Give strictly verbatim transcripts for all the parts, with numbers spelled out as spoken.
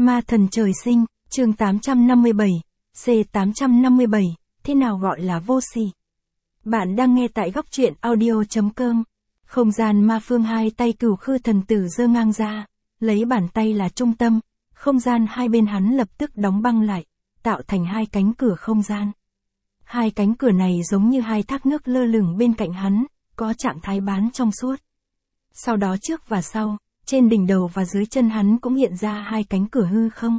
Ma thần trời sinh, chương tám trăm năm mươi bảy, C tám trăm năm mươi bảy, thế nào gọi là vô sỉ? Bạn đang nghe tại góc truyện audio chấm com. Không gian ma phương, hai tay Cửu Khư thần tử giơ ngang ra, lấy bàn tay là trung tâm, không gian hai bên hắn lập tức đóng băng lại, tạo thành hai cánh cửa không gian. Hai cánh cửa này giống như hai thác nước lơ lửng bên cạnh hắn, có trạng thái bán trong suốt. Sau đó trước và sau, trên đỉnh đầu và dưới chân hắn cũng hiện ra hai cánh cửa hư không.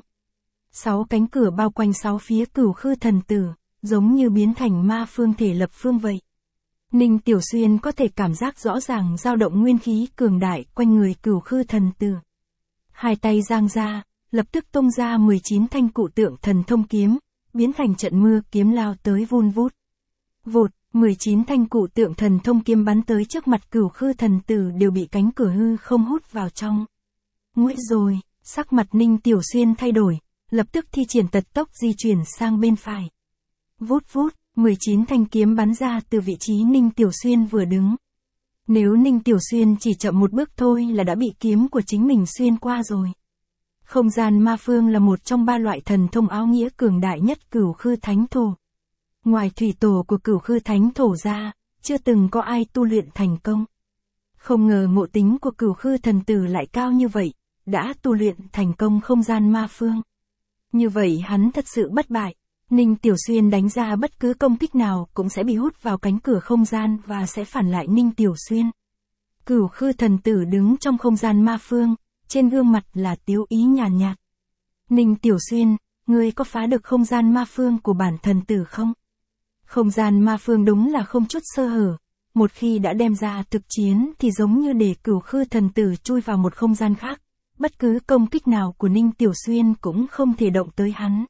Sáu cánh cửa bao quanh sáu phía Cửu Khư thần tử, giống như biến thành ma phương thể lập phương vậy. Ninh Tiểu Xuyên có thể cảm giác rõ ràng dao động nguyên khí cường đại quanh người Cửu Khư thần tử. Hai tay giang ra, lập tức tung ra mười chín thanh cụ tượng thần thông kiếm, biến thành trận mưa kiếm lao tới vun vút. Vụt, mười chín thanh cụ tượng thần thông kiếm bắn tới trước mặt Cửu Khư thần tử đều bị cánh cửa hư không hút vào trong. Nguội rồi, sắc mặt Ninh Tiểu Xuyên thay đổi, lập tức thi triển tật tốc di chuyển sang bên phải. Vút vút, mười chín thanh kiếm bắn ra từ vị trí Ninh Tiểu Xuyên vừa đứng. Nếu Ninh Tiểu Xuyên chỉ chậm một bước thôi là đã bị kiếm của chính mình xuyên qua rồi. Không gian ma phương là một trong ba loại thần thông áo nghĩa cường đại nhất Cửu Khư thánh thổ. Ngoài thủy tổ của Cửu Khư thánh thổ ra, chưa từng có ai tu luyện thành công. Không ngờ ngộ tính của Cửu Khư thần tử lại cao như vậy, đã tu luyện thành công không gian ma phương. Như vậy hắn thật sự bất bại. Ninh Tiểu Xuyên đánh ra bất cứ công kích nào cũng sẽ bị hút vào cánh cửa không gian và sẽ phản lại Ninh Tiểu Xuyên. Cửu Khư thần tử đứng trong không gian ma phương, trên gương mặt là tiếu ý nhàn nhạt. Ninh Tiểu Xuyên, ngươi có phá được không gian ma phương của bản thần tử không? Không gian ma phương đúng là không chút sơ hở. Một khi đã đem ra thực chiến thì giống như để Cửu Khư thần tử chui vào một không gian khác. Bất cứ công kích nào của Ninh Tiểu Xuyên cũng không thể động tới hắn.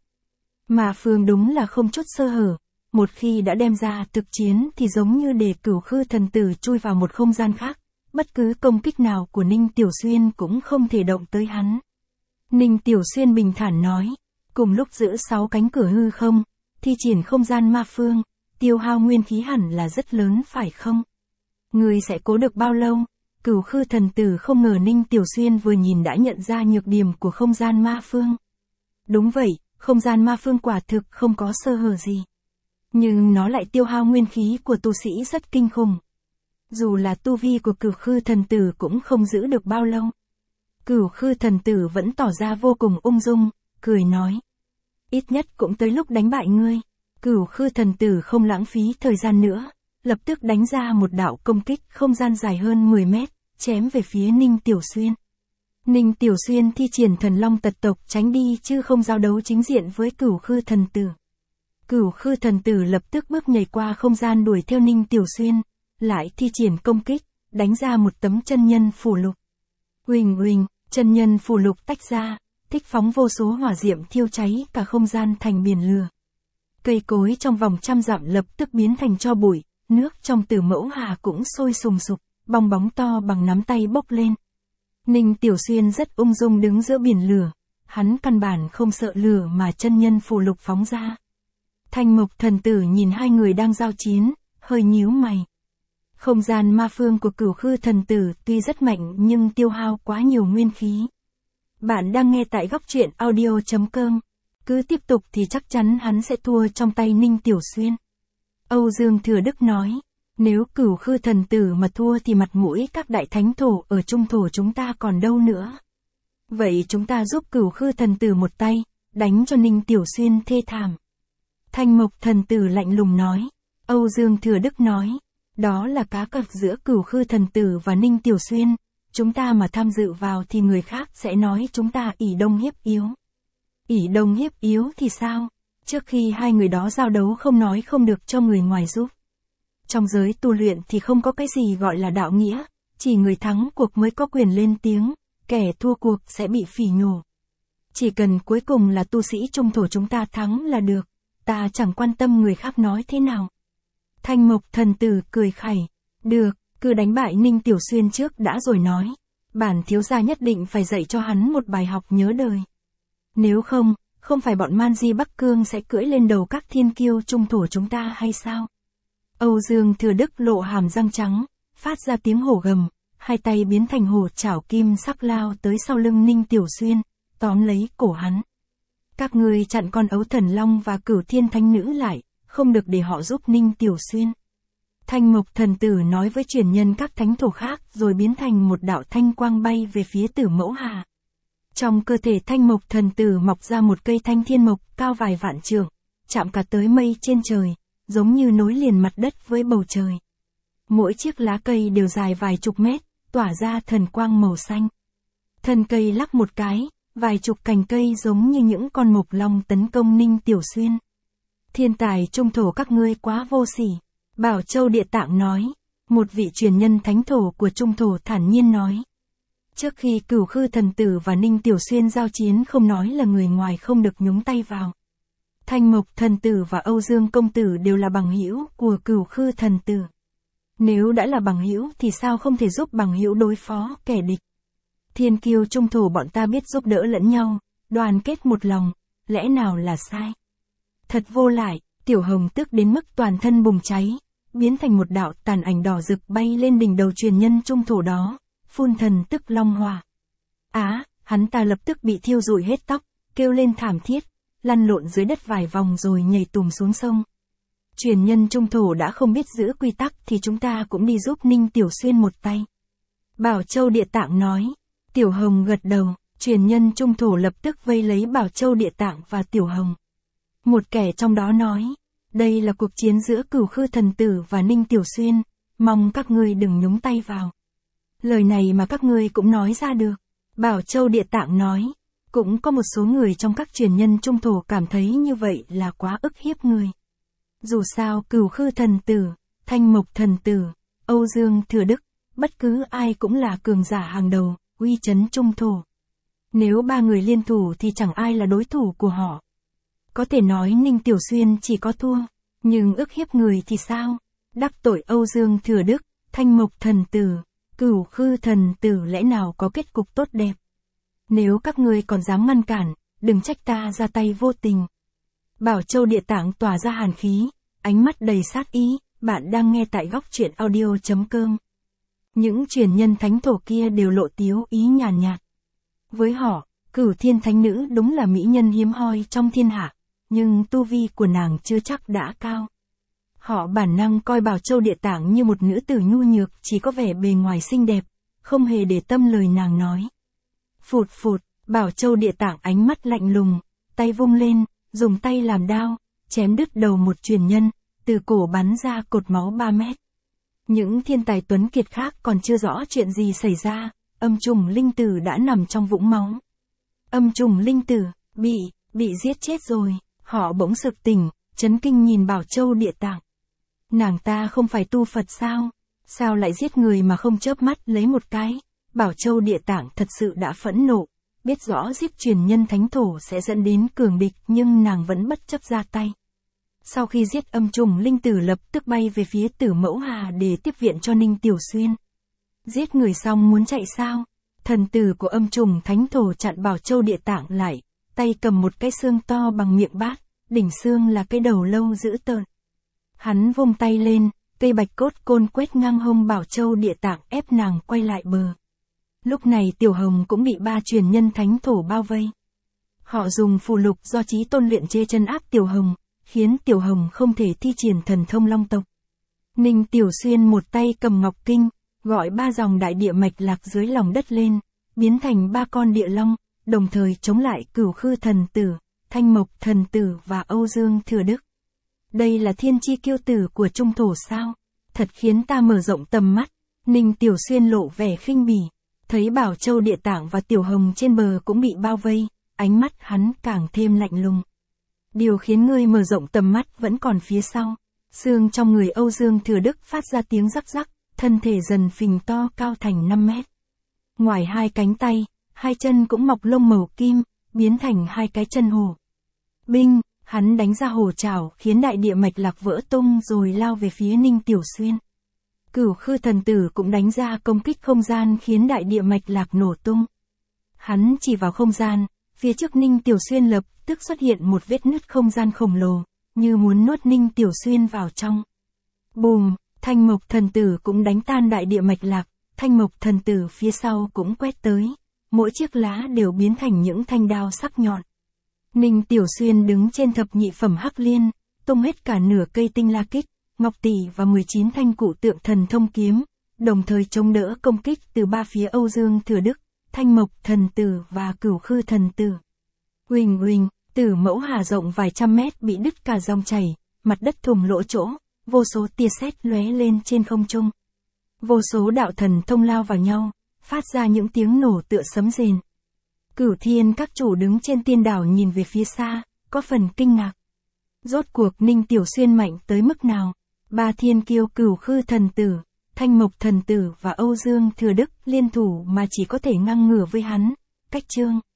Ma phương đúng là không chút sơ hở. Một khi đã đem ra thực chiến thì giống như để Cửu Khư thần tử chui vào một không gian khác. Bất cứ công kích nào của Ninh Tiểu Xuyên cũng không thể động tới hắn. Ninh Tiểu Xuyên bình thản nói. Cùng lúc giữ sáu cánh cửa hư không, thi triển không gian ma phương, tiêu hao nguyên khí hẳn là rất lớn phải không? Ngươi sẽ cố được bao lâu? Cửu Khư thần tử không ngờ Ninh Tiểu Xuyên vừa nhìn đã nhận ra nhược điểm của không gian ma phương. Đúng vậy, không gian ma phương quả thực không có sơ hở gì. Nhưng nó lại tiêu hao nguyên khí của tu sĩ rất kinh khủng. Dù là tu vi của Cửu Khư thần tử cũng không giữ được bao lâu. Cửu Khư thần tử vẫn tỏ ra vô cùng ung dung, cười nói. Ít nhất cũng tới lúc đánh bại ngươi. Cửu Khư thần tử không lãng phí thời gian nữa, lập tức đánh ra một đạo công kích không gian dài hơn mười mét, chém về phía Ninh Tiểu Xuyên. Ninh Tiểu Xuyên thi triển thần long tật tộc tránh đi chứ không giao đấu chính diện với Cửu Khư thần tử. Cửu Khư thần tử lập tức bước nhảy qua không gian đuổi theo Ninh Tiểu Xuyên, lại thi triển công kích, đánh ra một tấm chân nhân phù lục. Huỳnh huỳnh, chân nhân phù lục tách ra, thích phóng vô số hỏa diệm thiêu cháy cả không gian thành biển lửa. Cây cối trong vòng trăm dặm lập tức biến thành tro bụi, nước trong Tử Mẫu Hà cũng sôi sùng sục, bong bóng to bằng nắm tay bốc lên. Ninh Tiểu Xuyên rất ung dung đứng giữa biển lửa, hắn căn bản không sợ lửa mà chân nhân phù lục phóng ra. Thanh Mộc thần tử nhìn hai người đang giao chiến, hơi nhíu mày. Không gian ma phương của Cửu Khư thần tử tuy rất mạnh nhưng tiêu hao quá nhiều nguyên khí. Bạn đang nghe tại góc truyện audio chấm com. Cứ tiếp tục thì chắc chắn hắn sẽ thua trong tay Ninh Tiểu Xuyên. Âu Dương Thừa Đức nói, nếu Cửu Khư thần tử mà thua thì mặt mũi các đại thánh thổ ở trung thổ chúng ta còn đâu nữa. Vậy chúng ta giúp Cửu Khư thần tử một tay, đánh cho Ninh Tiểu Xuyên thê thảm. Thanh Mộc thần tử lạnh lùng nói. Âu Dương Thừa Đức nói, đó là cá cược giữa Cửu Khư thần tử và Ninh Tiểu Xuyên. Chúng ta mà tham dự vào thì người khác sẽ nói chúng ta ỷ đông hiếp yếu. ỷ đông hiếp yếu thì sao? Trước khi hai người đó giao đấu không nói không được cho người ngoài giúp. Trong giới tu luyện thì không có cái gì gọi là đạo nghĩa, chỉ người thắng cuộc mới có quyền lên tiếng, kẻ thua cuộc sẽ bị phỉ nhổ. Chỉ cần cuối cùng là tu sĩ trung thổ chúng ta thắng là được, ta chẳng quan tâm người khác nói thế nào. Thanh Mộc thần tử cười khẩy, được, cứ đánh bại Ninh Tiểu Xuyên trước đã rồi nói. Bản thiếu gia nhất định phải dạy cho hắn một bài học nhớ đời. Nếu không, không phải bọn Man Di Bắc Cương sẽ cưỡi lên đầu các thiên kiêu trung thổ chúng ta hay sao? Âu Dương Thừa Đức lộ hàm răng trắng, phát ra tiếng hổ gầm, hai tay biến thành hổ chảo kim sắc lao tới sau lưng Ninh Tiểu Xuyên, tóm lấy cổ hắn. Các ngươi chặn con ấu thần long và Cửu Thiên Thánh Nữ lại, không được để họ giúp Ninh Tiểu Xuyên. Thanh Mộc Thần Tử nói với truyền nhân các thánh thổ khác rồi biến thành một đạo thanh quang bay về phía Tử Mẫu Hà. Trong cơ thể Thanh Mộc Thần Tử mọc ra một cây thanh thiên mộc cao vài vạn trượng, chạm cả tới mây trên trời, giống như nối liền mặt đất với bầu trời. Mỗi chiếc lá cây đều dài vài chục mét, tỏa ra thần quang màu xanh. Thân cây lắc một cái, vài chục cành cây giống như những con mộc long tấn công Ninh Tiểu Xuyên. Thiên tài trung thổ các ngươi quá vô sỉ, Bảo Châu Địa Tạng nói. Một vị truyền nhân thánh thổ của trung thổ thản nhiên nói. Trước khi Cửu Khư Thần Tử và Ninh Tiểu Xuyên giao chiến không nói là người ngoài không được nhúng tay vào. Thanh Mộc Thần Tử và Âu Dương Công Tử đều là bằng hữu của Cửu Khư Thần Tử. Nếu đã là bằng hữu thì sao không thể giúp bằng hữu đối phó kẻ địch. Thiên kiêu trung thổ bọn ta biết giúp đỡ lẫn nhau, đoàn kết một lòng, lẽ nào là sai. Thật vô lại, Tiểu Hồng tức đến mức toàn thân bùng cháy, biến thành một đạo tàn ảnh đỏ rực bay lên đỉnh đầu truyền nhân trung thổ đó, phun thần tức long hỏa. Á, hắn ta lập tức bị thiêu rụi hết tóc, kêu lên thảm thiết, lăn lộn dưới đất vài vòng rồi nhảy tùm xuống sông. Truyền nhân trung thổ đã không biết giữ quy tắc thì chúng ta cũng đi giúp Ninh Tiểu Xuyên một tay. Bảo Châu Địa Tạng nói. Tiểu Hồng gật đầu, truyền nhân trung thổ lập tức vây lấy Bảo Châu Địa Tạng và Tiểu Hồng. Một kẻ trong đó nói, đây là cuộc chiến giữa Cửu Khư Thần Tử và Ninh Tiểu Xuyên, mong các ngươi đừng nhúng tay vào. Lời này mà các ngươi cũng nói ra được. Bảo Châu Địa Tạng nói, cũng có một số người trong các truyền nhân trung thổ cảm thấy như vậy là quá ức hiếp người. Dù sao Cửu Khư Thần Tử, Thanh Mộc Thần Tử, Âu Dương Thừa Đức, bất cứ ai cũng là cường giả hàng đầu, uy chấn trung thổ. Nếu ba người liên thủ thì chẳng ai là đối thủ của họ. Có thể nói Ninh Tiểu Xuyên chỉ có thua, nhưng ức hiếp người thì sao? Đắc tội Âu Dương Thừa Đức, Thanh Mộc Thần Tử, Cửu Khư Thần Tử lẽ nào có kết cục tốt đẹp. Nếu các ngươi còn dám ngăn cản, đừng trách ta ra tay vô tình. Bảo Châu Địa Tạng tỏa ra hàn khí, ánh mắt đầy sát ý. Bạn đang nghe tại góc truyện audio chấm com. Những truyền nhân thánh thổ kia đều lộ tiếu ý nhàn nhạt. Với họ, Cửu Thiên Thánh Nữ đúng là mỹ nhân hiếm hoi trong thiên hạ, nhưng tu vi của nàng chưa chắc đã cao. Họ bản năng coi Bảo Châu Địa Tạng như một nữ tử nhu nhược chỉ có vẻ bề ngoài xinh đẹp, không hề để tâm lời nàng nói. Phụt phụt, Bảo Châu Địa Tạng ánh mắt lạnh lùng, tay vung lên, dùng tay làm đao, chém đứt đầu một truyền nhân, từ cổ bắn ra cột máu ba mét. Những thiên tài tuấn kiệt khác còn chưa rõ chuyện gì xảy ra, Âm Trùng Linh Tử đã nằm trong vũng máu. Âm Trùng Linh Tử, bị, bị giết chết rồi, họ bỗng sực tỉnh, chấn kinh nhìn Bảo Châu Địa Tạng. Nàng ta không phải tu Phật sao? Sao lại giết người mà không chớp mắt lấy một cái? Bảo Châu Địa Tạng thật sự đã phẫn nộ, biết rõ giết truyền nhân thánh thổ sẽ dẫn đến cường địch nhưng nàng vẫn bất chấp ra tay. Sau khi giết Âm Trùng Linh Tử lập tức bay về phía Tử Mẫu Hà để tiếp viện cho Ninh Tiểu Xuyên. Giết người xong muốn chạy sao? Thần tử của Âm Trùng Thánh Thổ chặn Bảo Châu Địa Tạng lại, tay cầm một cái xương to bằng miệng bát, đỉnh xương là cái đầu lâu dữ tợn. Hắn vung tay lên, cây bạch cốt côn quét ngang hông Bảo Châu Địa Tạng ép nàng quay lại bờ. Lúc này Tiểu Hồng cũng bị ba truyền nhân thánh thổ bao vây. Họ dùng phù lục do Chí Tôn luyện chế chân áp Tiểu Hồng, khiến Tiểu Hồng không thể thi triển thần thông long tộc. Ninh Tiểu Xuyên một tay cầm ngọc kinh, gọi ba dòng đại địa mạch lạc dưới lòng đất lên, biến thành ba con địa long, đồng thời chống lại Cửu Khư Thần Tử, Thanh Mộc Thần Tử và Âu Dương Thừa Đức. Đây là thiên chi kiêu tử của trung thổ sao? Thật khiến ta mở rộng tầm mắt. Ninh Tiểu Xuyên lộ vẻ khinh bỉ, thấy Bảo Châu Địa Tạng và Tiểu Hồng trên bờ cũng bị bao vây, ánh mắt hắn càng thêm lạnh lùng. Điều khiến ngươi mở rộng tầm mắt vẫn còn phía sau. Xương trong người Âu Dương Thừa Đức phát ra tiếng rắc rắc, thân thể dần phình to cao thành năm mét. Ngoài hai cánh tay, hai chân cũng mọc lông màu kim, biến thành hai cái chân hổ. Binh, hắn đánh ra hổ trảo khiến đại địa mạch lạc vỡ tung rồi lao về phía Ninh Tiểu Xuyên. Cửu Khư Thần Tử cũng đánh ra công kích không gian khiến đại địa mạch lạc nổ tung. Hắn chỉ vào không gian, phía trước Ninh Tiểu Xuyên lập tức xuất hiện một vết nứt không gian khổng lồ, như muốn nuốt Ninh Tiểu Xuyên vào trong. Bùm, Thanh Mộc Thần Tử cũng đánh tan đại địa mạch lạc, Thanh Mộc Thần Tử phía sau cũng quét tới. mỗi chiếc lá đều biến thành những thanh đao sắc nhọn. Ninh Tiểu Xuyên đứng trên thập nhị phẩm hắc liên, tung hết cả nửa cây tinh la kích, ngọc tỷ và mười chín thanh cụ tượng thần thông kiếm, đồng thời chống đỡ công kích từ ba phía Âu Dương Thừa Đức, Thanh Mộc thần tử và Cửu Khư thần tử. Huỳnh huỳnh, Tử Mẫu Hà rộng vài trăm mét bị đứt cả dòng chảy, mặt đất thủng lỗ chỗ, vô số tia sét lóe lên trên không trung. Vô số đạo thần thông lao vào nhau, phát ra những tiếng nổ tựa sấm rền. Cửu Thiên các chủ đứng trên tiên đảo nhìn về phía xa, có phần kinh ngạc. Rốt cuộc Ninh Tiểu Xuyên mạnh tới mức nào? Ba thiên kiêu Cửu Khư thần tử, Thanh Mộc thần tử và Âu Dương Thừa Đức liên thủ mà chỉ có thể ngang ngửa với hắn. Cách chương